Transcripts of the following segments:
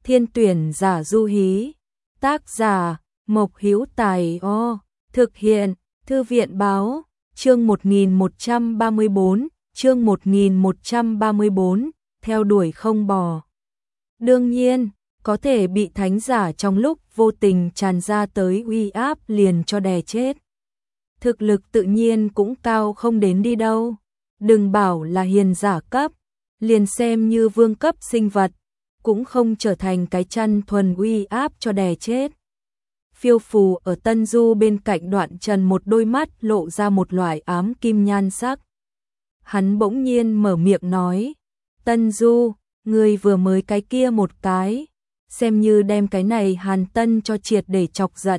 Thiên tuyển giả du hí. Tác giả Mộc Hữu Tài. Thực hiện Thư viện báo. Chương 1134, chương 1134, theo đuổi không bỏ. Đương nhiên, có thể bị thánh giả trong lúc vô tình tràn ra tới uy áp liền cho đè chết. Thực lực tự nhiên cũng cao không đến đi đâu. Đừng bảo là hiền giả cấp, liền xem như vương cấp sinh vật, cũng không trở thành cái chăn thuần uy áp cho đè chết. Phiêu phù ở Tân Du bên cạnh Đoạn Trần, một đôi mắt lộ ra một loại ám kim nhan sắc. Hắn bỗng nhiên mở miệng nói, Tân Du, ngươi vừa mới cái kia một cái, xem như đem cái này Hàn Tân cho triệt để chọc giận.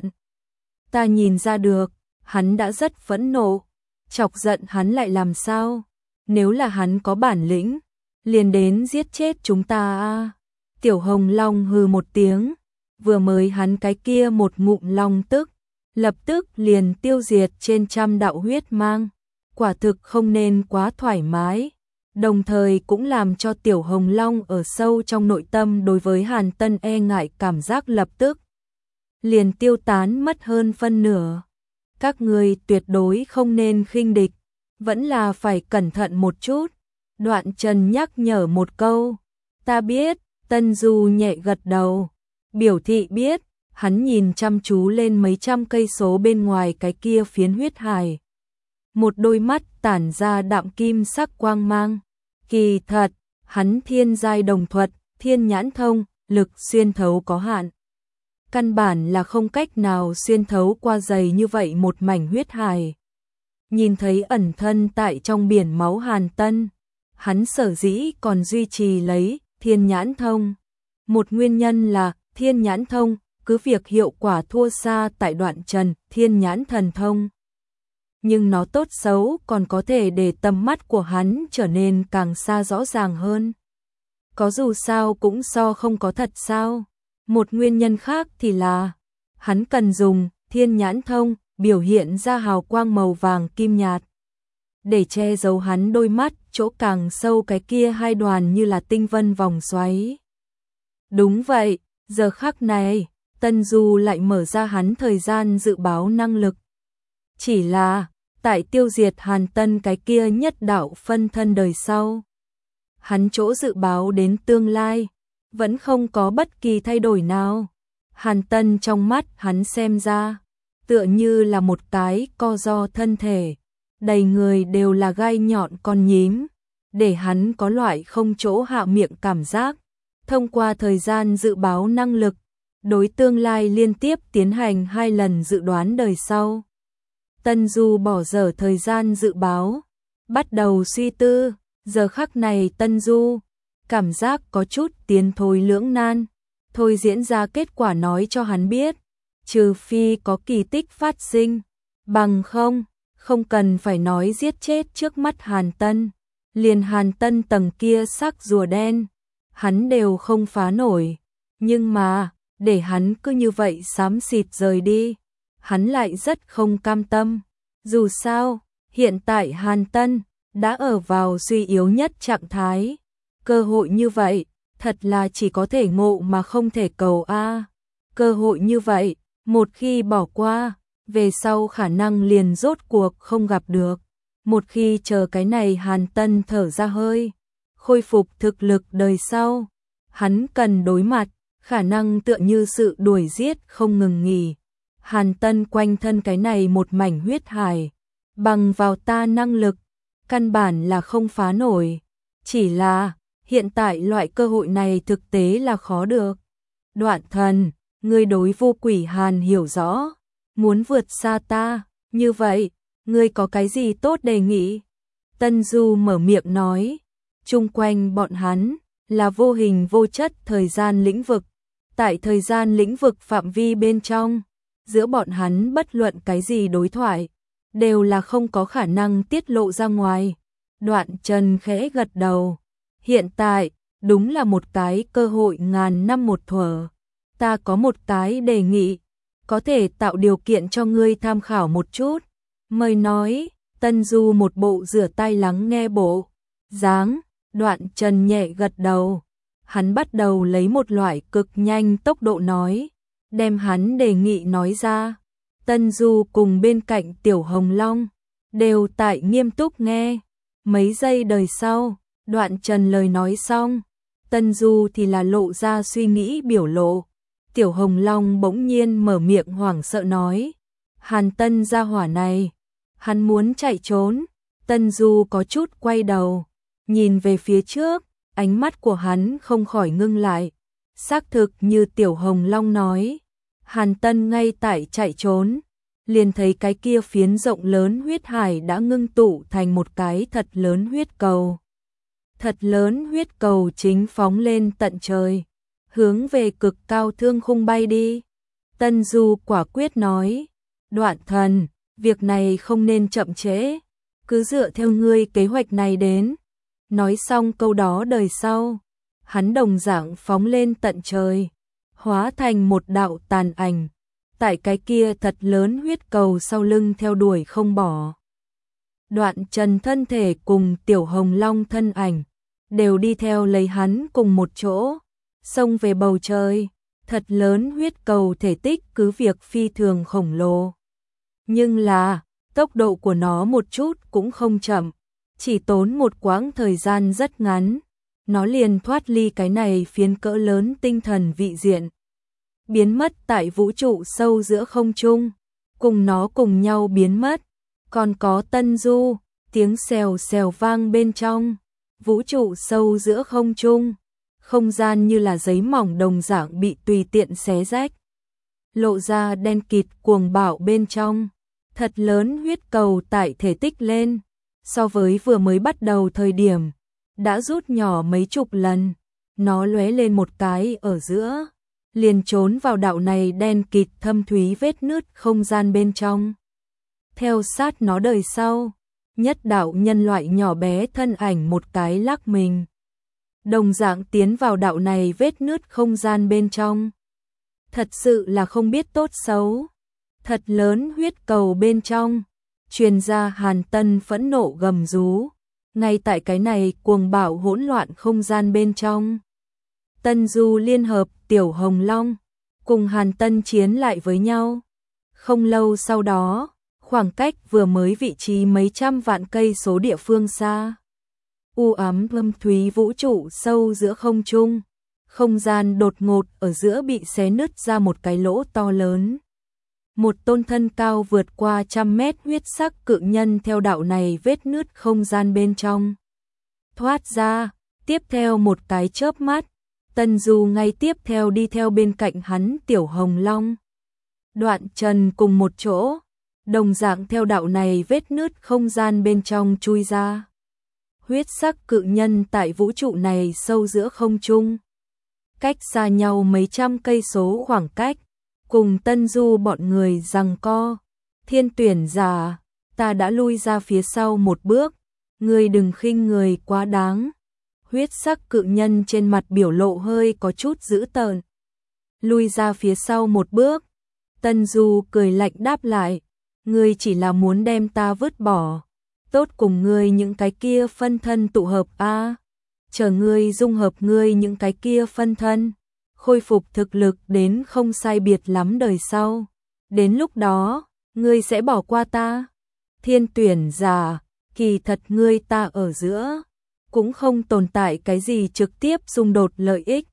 Ta nhìn ra được, hắn đã rất phẫn nộ, chọc giận hắn lại làm sao? Nếu là hắn có bản lĩnh, liền đến giết chết chúng ta a. Tiểu Hồng Long hừ một tiếng, vừa mới hắn cái kia một ngụm long tức, lập tức liền tiêu diệt trên trăm đạo huyết mang, quả thực không nên quá thoải mái, đồng thời cũng làm cho Tiểu Hồng Long ở sâu trong nội tâm đối với Hàn Tân e ngại cảm giác lập tức liền tiêu tán mất hơn phân nửa. Các ngươi tuyệt đối không nên khinh địch, vẫn là phải cẩn thận một chút. Đoạn Trần nhắc nhở một câu. Ta biết. Tân Du nhẹ gật đầu, biểu thị biết. Hắn nhìn chăm chú lên mấy trăm cây số bên ngoài cái kia phiến huyết hải, một đôi mắt tản ra đạm kim sắc quang mang. Kỳ thật, hắn thiên giai đồng thuật, thiên nhãn thông, lực xuyên thấu có hạn, căn bản là không cách nào xuyên thấu qua dày như vậy một mảnh huyết hải. Nhìn thấy ẩn thân tại trong biển máu Hàn Tân, hắn sở dĩ còn duy trì lấy thiên nhãn thông. Một nguyên nhân là thiên nhãn thông cứ việc hiệu quả thua xa tại Đoạn Trần thiên nhãn thần thông, nhưng nó tốt xấu còn có thể để tầm mắt của hắn trở nên càng xa rõ ràng hơn. Có dù sao cũng so không có thật sao. Một nguyên nhân khác thì là hắn cần dùng thiên nhãn thông biểu hiện ra hào quang màu vàng kim nhạt để che giấu hắn đôi mắt chỗ càng sâu cái kia hai đoàn như là tinh vân vòng xoáy. Đúng vậy, giờ khắc này, Tân Du lại mở ra hắn thời gian dự báo năng lực. Chỉ là, tại tiêu diệt Hàn Tân cái kia nhất đạo phân thân đời sau, hắn chỗ dự báo đến tương lai vẫn không có bất kỳ thay đổi nào. Hàn Tân trong mắt hắn xem ra tựa như là một cái co ro thân thể, đầy người đều là gai nhọn con nhím, để hắn có loại không chỗ hạ miệng cảm giác. Thông qua thời gian dự báo năng lực, đối tương lai liên tiếp tiến hành 2 lần dự đoán đời sau. Tân Du bỏ dở thời gian dự báo, bắt đầu suy tư. Giờ khắc này Tân Du cảm giác có chút tiến thôi lưỡng nan, thôi diễn ra kết quả nói cho hắn biết, trừ phi có kỳ tích phát sinh, bằng không cần phải nói giết chết trước mắt Hàn Tân, liền Hàn Tân tầng kia sắc rùa đen, hắn đều không phá nổi, nhưng mà, để hắn cứ như vậy xám xịt rời đi, hắn lại rất không cam tâm. Dù sao, hiện tại Hàn Tân đã ở vào suy yếu nhất trạng thái, cơ hội như vậy, thật là chỉ có thể ngộ mà không thể cầu a. Cơ hội như vậy, một khi bỏ qua, về sau khả năng liền rốt cuộc không gặp được. Một khi chờ cái này Hàn Tân thở ra hơi, khôi phục thực lực đời sau, hắn cần đối mặt, khả năng tựa như sự đuổi giết không ngừng nghỉ. Hàn Tân quanh thân cái này một mảnh huyết hải, bằng vào ta năng lực, căn bản là không phá nổi. Chỉ là, hiện tại loại cơ hội này thực tế là khó được. Đoạn Thần, ngươi đối Vô Quỷ Hàn hiểu rõ, muốn vượt xa ta, như vậy, ngươi có cái gì tốt đề nghị? Tân Du mở miệng nói, chung quanh bọn hắn là vô hình vô chất thời gian lĩnh vực. Tại thời gian lĩnh vực phạm vi bên trong, giữa bọn hắn bất luận cái gì đối thoại, đều là không có khả năng tiết lộ ra ngoài. Đoạn Trần khẽ gật đầu. Hiện tại, đúng là một cái cơ hội ngàn năm một thuở. Ta có một cái đề nghị, có thể tạo điều kiện cho ngươi tham khảo một chút. Mời nói. Tân Du một bộ rửa tay lắng nghe bộ dáng. Đoạn Trần nhẹ gật đầu. hắn bắt đầu lấy một loại cực nhanh tốc độ nói, đem hắn đề nghị nói ra. Tân Du cùng bên cạnh Tiểu Hồng Long đều tại nghiêm túc nghe. Mấy giây đời sau, Đoạn Trần lời nói xong, Tân Du thì là lộ ra suy nghĩ biểu lộ. Tiểu Hồng Long bỗng nhiên mở miệng hoảng sợ nói, Hàn Tân gia hỏa này, hắn muốn chạy trốn. Tân Du có chút quay đầu, nhìn về phía trước, ánh mắt của hắn không khỏi ngưng lại. Xác thực như Tiểu Hồng Long nói, Hàn Tân ngay tại chạy trốn, liền thấy cái kia phiến rộng lớn huyết hải đã ngưng tụ thành một cái thật lớn huyết cầu. Thật lớn huyết cầu chính phóng lên tận trời, hướng về cực cao thương khung bay đi. Tân Du quả quyết nói, Đoạn Thần, việc này không nên chậm trễ, cứ dựa theo ngươi kế hoạch này đến. Nói xong câu đó đời sau, hắn đồng dạng phóng lên tận trời, hóa thành một đạo tàn ảnh, tại cái kia thật lớn huyết cầu sau lưng theo đuổi không bỏ. Đoạn Trần thân thể cùng Tiểu Hồng Long thân ảnh đều đi theo lấy hắn cùng một chỗ, xông về bầu trời. Thật lớn huyết cầu thể tích cứ việc phi thường khổng lồ, nhưng là tốc độ của nó một chút cũng không chậm, chỉ tốn một quãng thời gian rất ngắn, nó liền thoát ly cái này phiến cỡ lớn tinh thần vị diện, biến mất tại vũ trụ sâu giữa không trung. Cùng nó cùng nhau biến mất, còn có Tân Du, tiếng xèo xèo vang bên trong vũ trụ sâu giữa không trung, không gian như là giấy mỏng đồng dạng bị tùy tiện xé rách, lộ ra đen kịt cuồng bạo bên trong. Thật lớn huyết cầu tại thể tích lên, so với vừa mới bắt đầu thời điểm, đã rút nhỏ mấy chục lần. Nó lóe lên một cái ở giữa, liền trốn vào đạo này đen kịt thâm thúy vết nứt không gian bên trong. Theo sát nó đời sau, nhất đạo nhân loại nhỏ bé thân ảnh một cái lắc mình, đồng dạng tiến vào đạo này vết nứt không gian bên trong. Thật sự là không biết tốt xấu. Thật lớn huyết cầu bên trong, truyền ra Hàn Tân phẫn nộ gầm rú, ngay tại cái này cuồng bạo hỗn loạn không gian bên trong. Tân Du liên hợp Tiểu Hồng Long, cùng Hàn Tân chiến lại với nhau. Không lâu sau đó, khoảng cách vừa mới vị trí mấy trăm vạn cây số địa phương xa, u ám thâm thúy vũ trụ sâu giữa không trung, không gian đột ngột ở giữa bị xé nứt ra một cái lỗ to lớn. Một tôn thân cao vượt qua 100 mét huyết sắc cự nhân theo đạo này vết nứt không gian bên trong thoát ra. Tiếp theo một cái chớp mắt, Tân Du ngay tiếp theo đi theo bên cạnh hắn Tiểu Hồng Long, Đoạn Trần cùng một chỗ, đồng dạng theo đạo này vết nứt không gian bên trong chui ra. Huyết sắc cự nhân tại vũ trụ này sâu giữa không trung, cách xa nhau mấy trăm cây số khoảng cách, cùng Tân Du bọn người giằng co. Thiên Tuyển giả, ta đã lui ra phía sau một bước, ngươi đừng khinh người quá đáng. Huyết sắc cự nhân trên mặt biểu lộ hơi có chút dữ tợn. Lui ra phía sau một bước, Tân Du cười lạnh đáp lại, ngươi chỉ là muốn đem ta vứt bỏ. Tốt cùng ngươi những cái kia phân thân tụ hợp a, chờ ngươi dung hợp ngươi những cái kia phân thân, khôi phục thực lực đến không sai biệt lắm đời sau, đến lúc đó, ngươi sẽ bỏ qua ta. Thiên Tuyển giả, kỳ thật ngươi ta ở giữa, cũng không tồn tại cái gì trực tiếp xung đột lợi ích.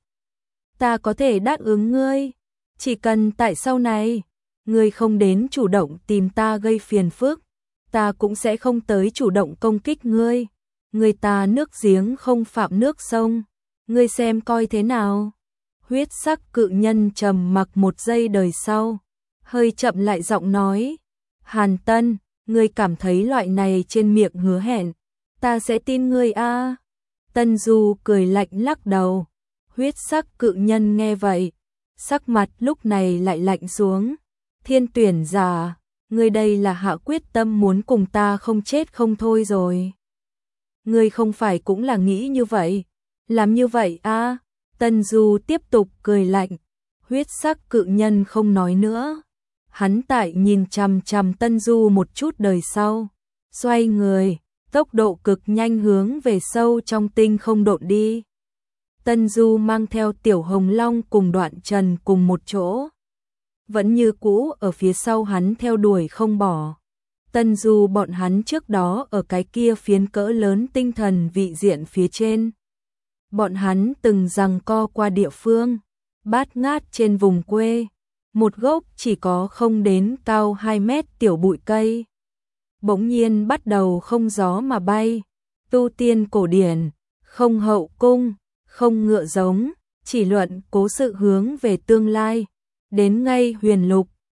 Ta có thể đáp ứng ngươi, chỉ cần tại sau này, ngươi không đến chủ động tìm ta gây phiền phức, ta cũng sẽ không tới chủ động công kích ngươi. Người ta nước giếng không phạm nước sông, ngươi xem coi thế nào. Huyết sắc cự nhân trầm mặc một giây đời sau, hơi chậm lại giọng nói, Hàn Tân, ngươi cảm thấy loại này trên miệng hứa hẹn, ta sẽ tin ngươi a? Tân Du cười lạnh lắc đầu. Huyết sắc cự nhân nghe vậy, sắc mặt lúc này lại lạnh xuống. Thiên Tuyển giả, ngươi đây là hạ quyết tâm muốn cùng ta không chết không thôi rồi. Ngươi không phải cũng là nghĩ như vậy, làm như vậy a? Tân Du tiếp tục cười lạnh. Huyết sắc cự nhân không nói nữa. Hắn tại nhìn chằm chằm Tân Du một chút đời sau, xoay người, tốc độ cực nhanh hướng về sâu trong tinh không độn đi. Tân Du mang theo Tiểu Hồng Long cùng Đoạn Trần cùng một chỗ. Vẫn như cũ ở phía sau hắn theo đuổi không bỏ. Tân Du bọn hắn trước đó ở cái kia phiến cỡ lớn tinh thần vị diện phía trên. Bọn hắn từng giằng co qua địa phương, bát ngát trên vùng quê. Một gốc chỉ có không đến cao 2 mét tiểu bụi cây. Bỗng nhiên bắt đầu không gió mà bay. Tu tiên cổ điển, không hậu cung, không ngựa giống, chỉ luận cố sự hướng về tương lai. Đến ngay huyền lục,